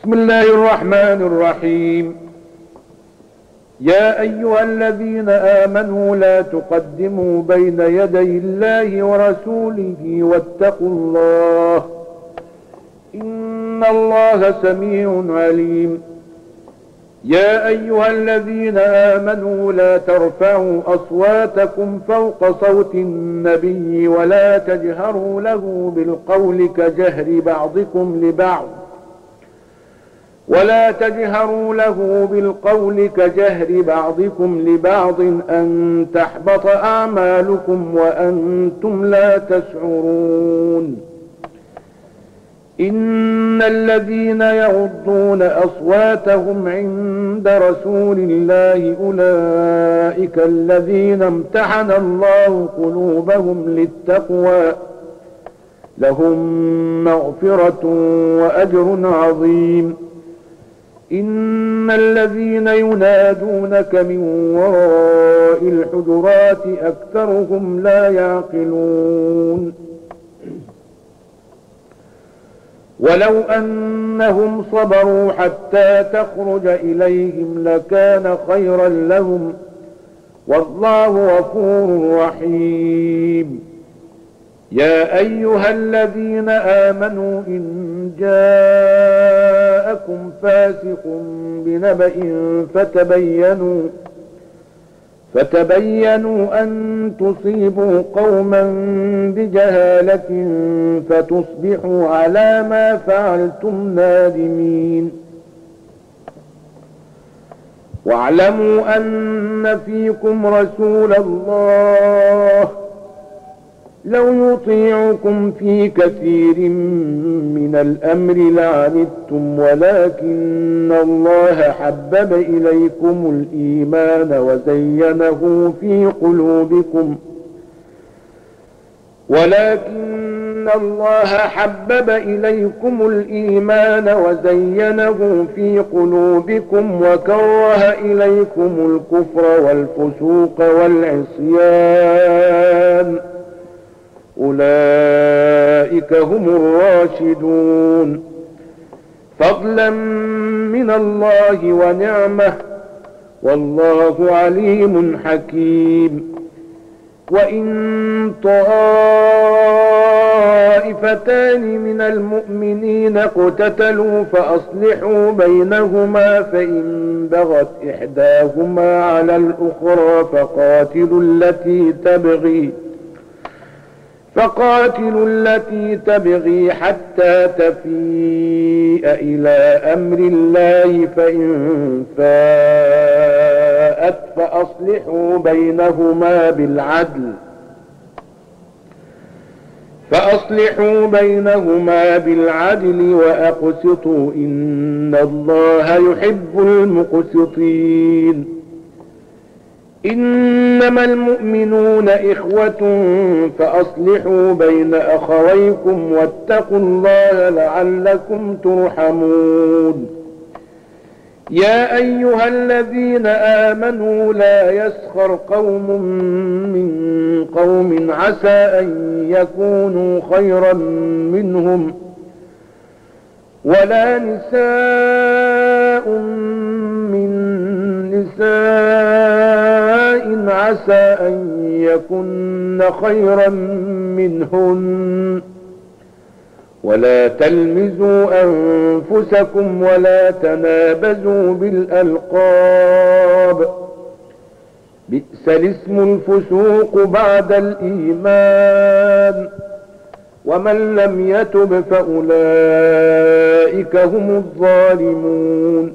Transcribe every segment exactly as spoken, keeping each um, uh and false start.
بسم الله الرحمن الرحيم. يا أيها الذين آمنوا لا تقدموا بين يدي الله ورسوله واتقوا الله إن الله سميع عليم. يا أيها الذين آمنوا لا ترفعوا أصواتكم فوق صوت النبي ولا تجهروا له بالقول كجهر بعضكم لبعض ولا تجهروا له بالقول كجهر بعضكم لبعض أن تحبط أعمالكم وأنتم لا تشعرون. إن الذين يغضون أصواتهم عند رسول الله أولئك الذين امتحن الله قلوبهم للتقوى لهم مغفرة وأجر عظيم. إن الذين ينادونك من وراء الحجرات أكثرهم لا يعقلون. ولو أنهم صبروا حتى تخرج إليهم لكان خيرا لهم والله غفور رحيم. يا أيها الذين آمنوا إن جاءكم فاسق بنبأ فتبينوا فتبينوا أن تصيبوا قوما بجهالة فتصبحوا على ما فعلتم نادمين. واعلموا أن فيكم رسول الله لو يطيعكم في كثير من الأمر لعنتم ولكن الله حبب إليكم الإيمان وزينه في قلوبكم ولكن الله حبب إليكم الإيمان وزينه في قلوبكم وكره إليكم الكفر والفسوق والعصيان أولئك هم الراشدون فضلا من الله ونعمه والله عليم حكيم. وإن طائفتان من المؤمنين اقتتلوا فأصلحوا بينهما فإن بغت إحداهما على الأخرى فقاتلوا التي تبغي فقاتلوا التي تبغي حتى تفيء إلى أمر الله فإن فاءت فأصلحوا بينهما بالعدل فأصلحوا بينهما بالعدل وأقسطوا إن الله يحب المقسطين. إنما المؤمنون إخوة فأصلحوا بين أخويكم واتقوا الله لعلكم ترحمون. يا أيها الذين آمنوا لا يسخر قوم من قوم عسى أن يكونوا خيرا منهم ولا نساء من نساء عسى أن يكن خيرا منهن ولا تلمزوا أنفسكم ولا تنابزوا بالألقاب بئس الاسم الفسوق بعد الإيمان ومن لم يتب فأولئك هم الظالمون.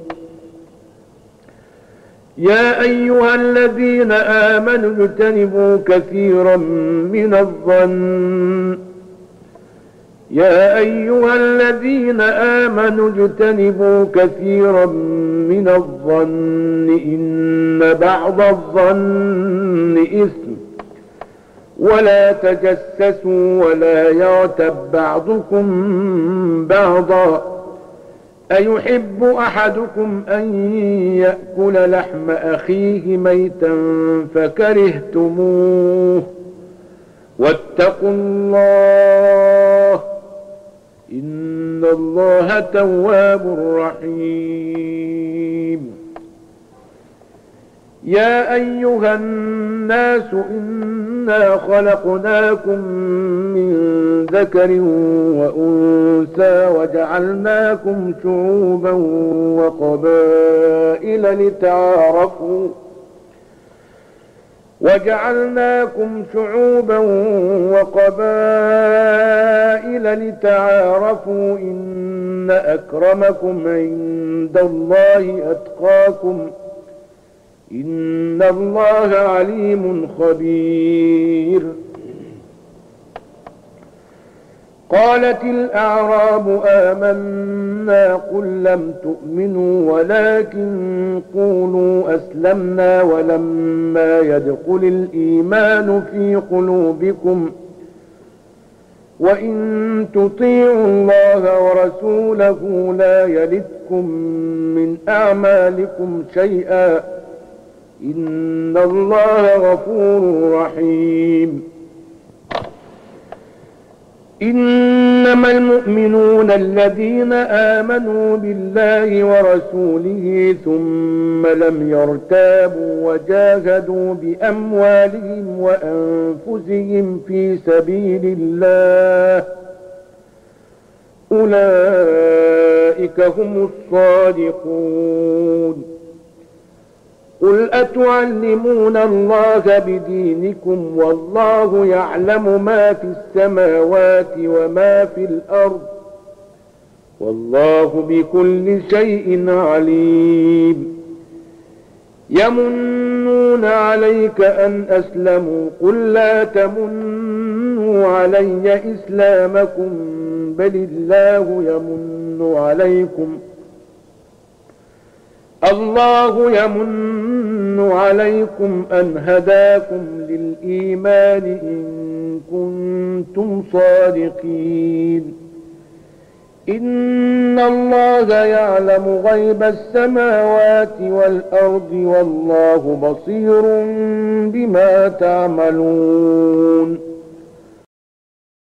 يا أيها الذين آمنوا اجتنبوا كثيرا من الظن يا أيها الذين آمنوا اجتنبوا كثيرا من الظن إن بعض الظن إثم ولا تجسسوا ولا يغتب بعضكم بعضا أيحب أحدكم أن يأكل لحم أخيه ميتا فكرهتموه واتقوا الله إن الله تواب رحيم. يا أيها الناس إنا خلقناكم من ذكر وأنثى وجعلناكم شعوبا وقبائل لتعارفوا وجعلناكم شعوبا وقبائل لتعارفوا إن أكرمكم عند الله أتقاكم إن الله عليم خبير. قالت الأعراب آمنا قل لم تؤمنوا ولكن قولوا أسلمنا ولما يدخل الإيمان في قلوبكم وإن تطيعوا الله ورسوله لا يلدكم من أعمالكم شيئا إن الله غفور رحيم. إنما المؤمنون الذين آمنوا بالله ورسوله ثم لم يرتابوا وجاهدوا بأموالهم وأنفسهم في سبيل الله أولئك هم الصادقون. قل أتعلمون الله بدينكم والله يعلم ما في السماوات وما في الأرض والله بكل شيء عليم. يمنون عليك أن أسلموا قل لا تمنوا علي إسلامكم بل الله يمن عليكم الله يمن عليكم أن هداكم للإيمان إن كنتم صادقين. إن الله يعلم غيب السماوات والأرض والله بصير بما تعملون.